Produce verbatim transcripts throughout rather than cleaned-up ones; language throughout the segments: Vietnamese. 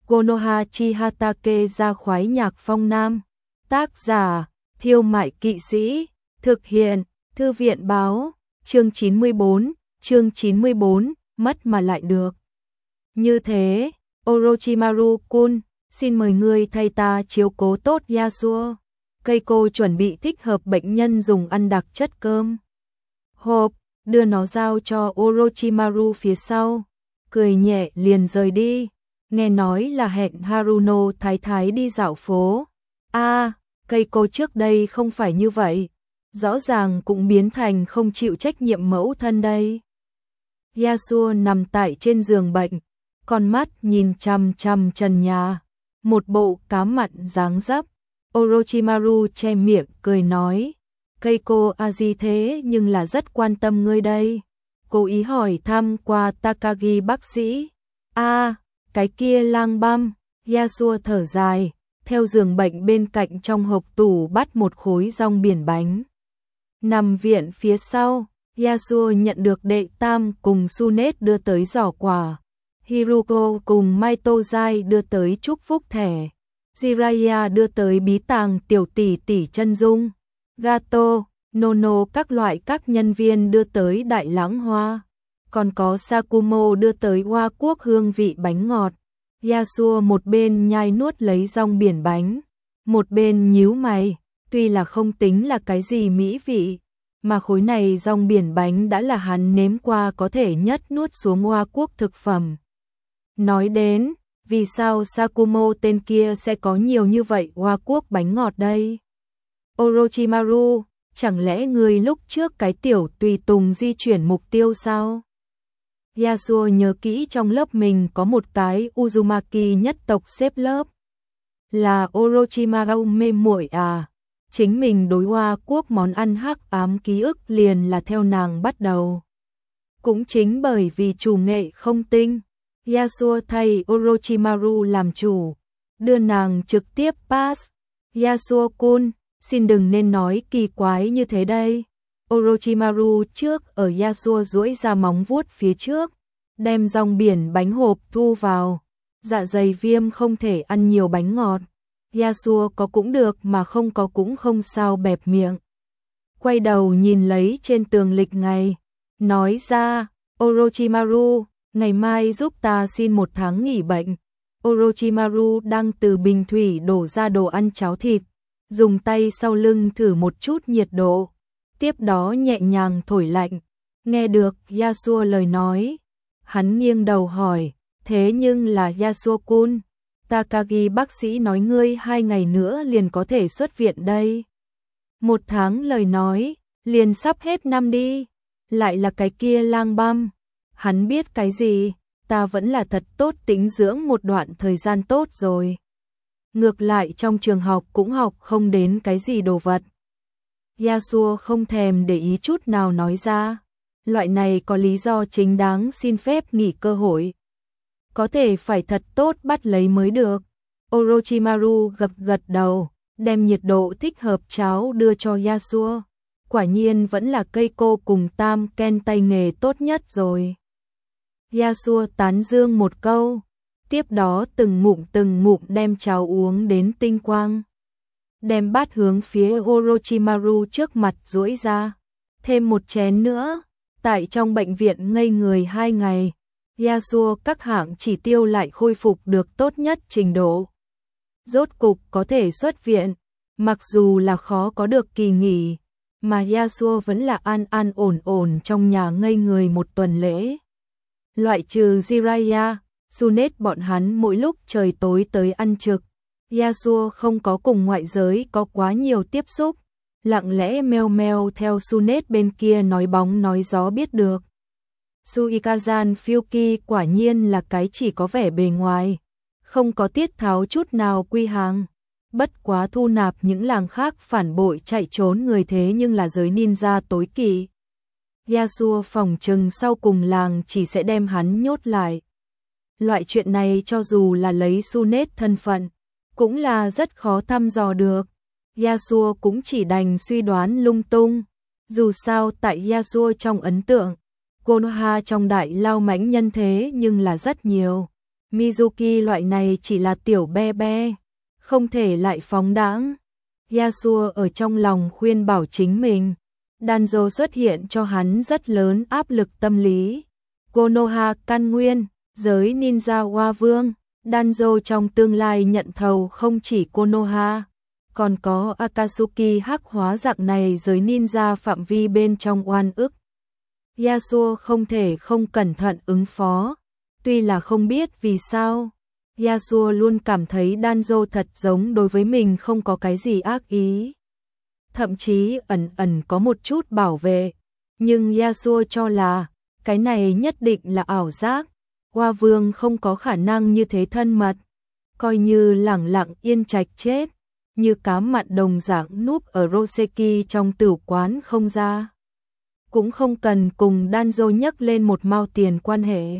Konoha Chihatake ra khoái nhạc phong nam. Tác giả, Thiêu Mại Kỵ Sĩ. Thực hiện, Thư viện báo. Chương chín mươi bốn, chương chín mươi bốn, mất mà lại được. Như thế, Orochimaru-kun, xin mời ngươi thay ta chiếu cố tốt Yasuo. Keiko chuẩn bị thích hợp bệnh nhân dùng ăn đặc chất cơm. Hộp, đưa nó giao cho Orochimaru phía sau. Cười nhẹ liền rời đi. Nghe nói là hẹn Haruno thái thái đi dạo phố. A, à, Keiko trước đây không phải như vậy. Rõ ràng cũng biến thành không chịu trách nhiệm mẫu thân đây. Yasuo nằm tại trên giường bệnh, con mắt nhìn chằm chằm trần nhà, một bộ cá mặn dáng dấp. Orochimaru che miệng cười nói, Keiko à gì thế nhưng là rất quan tâm ngươi đây. Cố ý hỏi thăm qua Takagi bác sĩ. A, à, cái kia lang băm. Yasuo thở dài, theo giường bệnh bên cạnh trong hộp tủ bắt một khối rong biển bánh. Nằm viện phía sau, Yasuo nhận được đệ tam cùng Tsunade đưa tới giỏ quà. Hiruko cùng Maitozai đưa tới chúc phúc thẻ. Jiraiya đưa tới bí tàng tiểu tỷ tỷ chân dung. Gato, Nono các loại các nhân viên đưa tới đại lãng hoa. Còn có Sakumo đưa tới hoa quốc hương vị bánh ngọt. Yasuo một bên nhai nuốt lấy rong biển bánh, một bên nhíu mày, tuy là không tính là cái gì mỹ vị, mà khối này rong biển bánh đã là hắn nếm qua có thể nhất nuốt xuống hoa quốc thực phẩm. Nói đến, vì sao Sakumo tên kia sẽ có nhiều như vậy hoa quốc bánh ngọt đây? Orochimaru, chẳng lẽ người lúc trước cái tiểu tùy tùng di chuyển mục tiêu sao? Yasuo nhớ kỹ trong lớp mình có một cái Uzumaki nhất tộc xếp lớp. Là Orochimaru mê muội à? Chính mình đối hoa quốc món ăn hắc ám ký ức liền là theo nàng bắt đầu. Cũng chính bởi vì chủ nghệ không tinh, Yasuo thay Orochimaru làm chủ, đưa nàng trực tiếp pass. Yasuo-kun, xin đừng nên nói kỳ quái như thế đây. Orochimaru trước ở Yasuo duỗi ra móng vuốt phía trước, đem rong biển bánh hộp thu vào. Dạ dày viêm không thể ăn nhiều bánh ngọt. Yasuo có cũng được mà không có cũng không sao bẹp miệng. Quay đầu nhìn lấy trên tường lịch ngày, nói ra, Orochimaru, ngày mai giúp ta xin một tháng nghỉ bệnh. Orochimaru đang từ bình thủy đổ ra đồ ăn cháo thịt, dùng tay sau lưng thử một chút nhiệt độ, tiếp đó nhẹ nhàng thổi lạnh. Nghe được Yasuo lời nói, hắn nghiêng đầu hỏi, thế nhưng là Yasuo-kun, Takagi bác sĩ nói ngươi hai ngày nữa liền có thể xuất viện đây. Một tháng lời nói, liền sắp hết năm đi, lại là cái kia lang băm. Hắn biết cái gì, ta vẫn là thật tốt tĩnh dưỡng một đoạn thời gian tốt rồi. Ngược lại trong trường học cũng học không đến cái gì đồ vật. Yasuo không thèm để ý chút nào nói ra, loại này có lý do chính đáng xin phép nghỉ cơ hội. Có thể phải thật tốt bắt lấy mới được. Orochimaru gật gật đầu, đem nhiệt độ thích hợp cháo đưa cho Yasuo. Quả nhiên vẫn là Keiko cùng Tam Ken tay nghề tốt nhất rồi. Yasuo tán dương một câu, tiếp đó từng ngụm từng ngụm đem cháo uống đến tinh quang. Đem bát hướng phía Orochimaru trước mặt duỗi ra, thêm một chén nữa. Tại trong bệnh viện ngây người hai ngày, Yasuo các hạng chỉ tiêu lại khôi phục được tốt nhất trình độ. Rốt cục có thể xuất viện, mặc dù là khó có được kỳ nghỉ, mà Yasuo vẫn là an an ổn ổn trong nhà ngây người một tuần lễ. Loại trừ Jiraiya, Tsunade bọn hắn mỗi lúc trời tối tới ăn trực, Yasuo không có cùng ngoại giới có quá nhiều tiếp xúc, lặng lẽ meo meo theo Tsunade bên kia nói bóng nói gió biết được. Suikazan Fyuki quả nhiên là cái chỉ có vẻ bề ngoài, không có tiết tháo chút nào quy hàng. Bất quá thu nạp những làng khác phản bội chạy trốn người thế nhưng là giới ninja tối kỵ. Yasuo phòng trừng sau cùng làng chỉ sẽ đem hắn nhốt lại. Loại chuyện này cho dù là lấy Tsunade thân phận, cũng là rất khó thăm dò được. Yasuo cũng chỉ đành suy đoán lung tung. Dù sao tại Yasuo trong ấn tượng, Konoha trong đại lao mãnh nhân thế nhưng là rất nhiều. Mizuki loại này chỉ là tiểu be be, không thể lại phóng đãng. Yasuo ở trong lòng khuyên bảo chính mình. Danzo xuất hiện cho hắn rất lớn áp lực tâm lý. Konoha căn nguyên, giới ninja hoa vương. Danzo trong tương lai nhận thầu không chỉ Konoha, còn có Akatsuki hắc hóa dạng này giới ninja phạm vi bên trong oan ức. Yasuo không thể không cẩn thận ứng phó. Tuy là không biết vì sao, Yasuo luôn cảm thấy Danzo thật giống đối với mình không có cái gì ác ý. Thậm chí ẩn ẩn có một chút bảo vệ. Nhưng Yasuo cho là, cái này nhất định là ảo giác. Hoa vương không có khả năng như thế thân mật. Coi như lẳng lặng yên trạch chết. Như cá mặn đồng dạng núp ở Roseki trong tử quán không ra. Cũng không cần cùng Danzo nhắc lên một mao tiền quan hệ.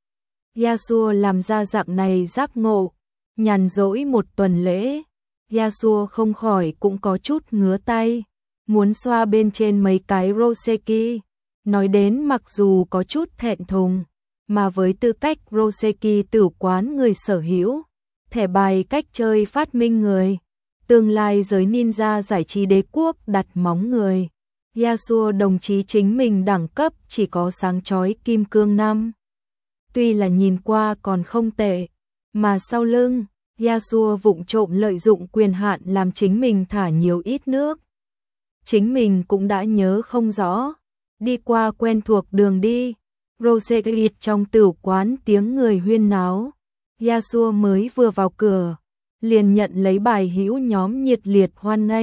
Yasuo làm ra dạng này giác ngộ, nhàn rỗi một tuần lễ, Yasuo không khỏi cũng có chút ngứa tay, muốn xoa bên trên mấy cái Roseki, nói đến mặc dù có chút thẹn thùng, mà với tư cách Roseki tử quán người sở hữu, thẻ bài cách chơi phát minh người, tương lai giới ninja giải trí đế quốc đặt móng người, Yasuo đồng chí chính mình đẳng cấp chỉ có sáng chói kim cương năm. Tuy là nhìn qua còn không tệ, mà sau lưng, Yasuo vụng trộm lợi dụng quyền hạn làm chính mình thả nhiều ít nước. Chính mình cũng đã nhớ không rõ, đi qua quen thuộc đường đi, Roseki trong tử quán tiếng người huyên náo, Yasuo mới vừa vào cửa, liền nhận lấy bài hữu nhóm nhiệt liệt hoan nghênh.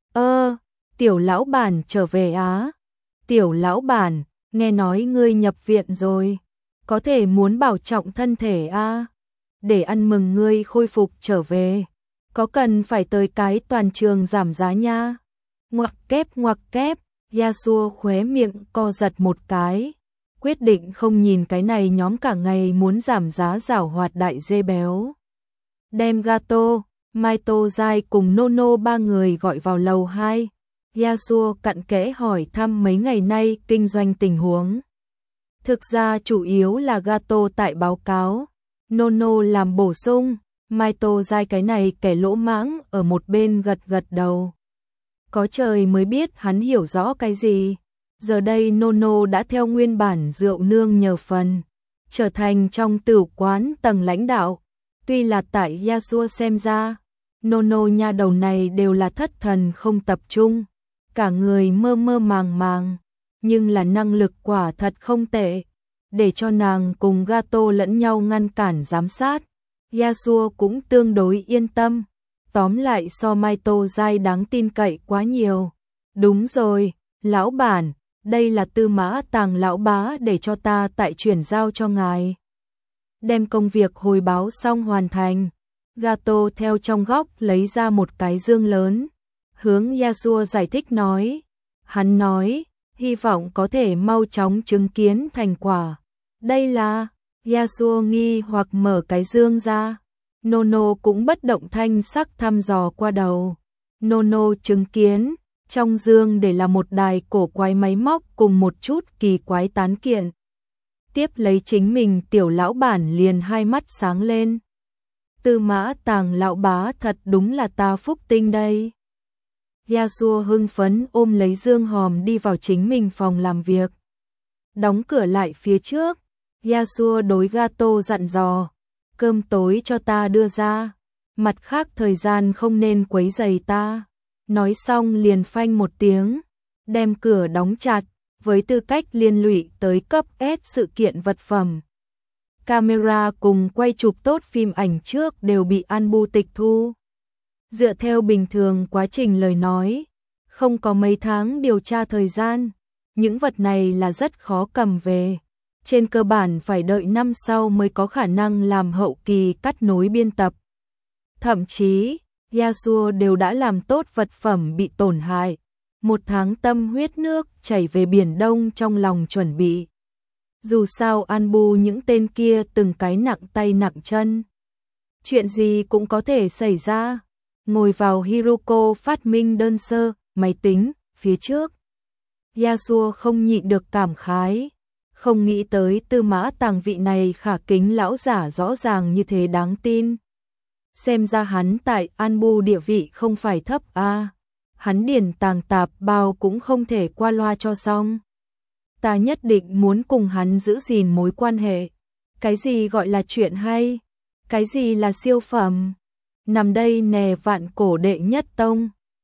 Ơ, tiểu lão bản trở về á, tiểu lão bản, nghe nói ngươi nhập viện rồi. Có thể muốn bảo trọng thân thể a, à? Để ăn mừng ngươi khôi phục trở về. Có cần phải tới cái toàn trường giảm giá nha. Ngoặc kép ngoặc kép, Yasuo khóe miệng co giật một cái. Quyết định không nhìn cái này nhóm cả ngày muốn giảm giá giảo hoạt đại dê béo. Đem Gato, Maito Dai cùng Nono ba người gọi vào lầu hai. Yasuo cặn kẽ hỏi thăm mấy ngày nay kinh doanh tình huống. Thực ra chủ yếu là Gato tại báo cáo, Nono làm bổ sung, Maito Dai cái này kẻ lỗ mãng ở một bên gật gật đầu. Có trời mới biết hắn hiểu rõ cái gì. Giờ đây Nono đã theo nguyên bản rượu nương nhờ phần, trở thành trong tử quán tầng lãnh đạo. Tuy là tại Yasuo xem ra, Nono nha đầu này đều là thất thần không tập trung, cả người mơ mơ màng màng. Nhưng là năng lực quả thật không tệ, để cho nàng cùng Gato lẫn nhau ngăn cản giám sát. Yasuo cũng tương đối yên tâm, tóm lại so Maito Dai đáng tin cậy quá nhiều. Đúng rồi, lão bản, đây là Tư Mã Tàng lão bá để cho ta tại chuyển giao cho ngài. Đem công việc hồi báo xong hoàn thành, Gato theo trong góc lấy ra một cái dương lớn, hướng Yasuo giải thích nói. Hắn nói, hy vọng có thể mau chóng chứng kiến thành quả. Đây là, Yasuo nghi hoặc mở cái dương ra. Nono cũng bất động thanh sắc thăm dò qua đầu. Nono chứng kiến, trong dương để là một đài cổ quái máy móc cùng một chút kỳ quái tán kiện. Tiếp lấy chính mình tiểu lão bản liền hai mắt sáng lên. Tư Mã Tàng lão bá thật đúng là ta phúc tinh đây. Yasuo hưng phấn ôm lấy dương hòm đi vào chính mình phòng làm việc. Đóng cửa lại phía trước, Yasuo đối Gato dặn dò, cơm tối cho ta đưa ra, mặt khác thời gian không nên quấy rầy ta. Nói xong liền phanh một tiếng, đem cửa đóng chặt, với tư cách liên lụy tới cấp S sự kiện vật phẩm. Camera cùng quay chụp tốt phim ảnh trước đều bị Anbu tịch thu. Dựa theo bình thường quá trình lời nói, không có mấy tháng điều tra thời gian, những vật này là rất khó cầm về. Trên cơ bản phải đợi năm sau mới có khả năng làm hậu kỳ cắt nối biên tập. Thậm chí, Yasuo đều đã làm tốt vật phẩm bị tổn hại. Một tháng tâm huyết nước chảy về Biển Đông trong lòng chuẩn bị. Dù sao Anbu những tên kia từng cái nặng tay nặng chân. Chuyện gì cũng có thể xảy ra. Ngồi vào Hiroko phát minh đơn sơ, máy tính, phía trước. Yasuo không nhịn được cảm khái. Không nghĩ tới Tư Mã Tàng vị này khả kính lão giả rõ ràng như thế đáng tin. Xem ra hắn tại An Bu địa vị không phải thấp a. À. Hắn điển tàng tạp bao cũng không thể qua loa cho xong. Ta nhất định muốn cùng hắn giữ gìn mối quan hệ. Cái gì gọi là chuyện hay? Cái gì là siêu phẩm? Nằm đây nè vạn cổ đệ nhất tông.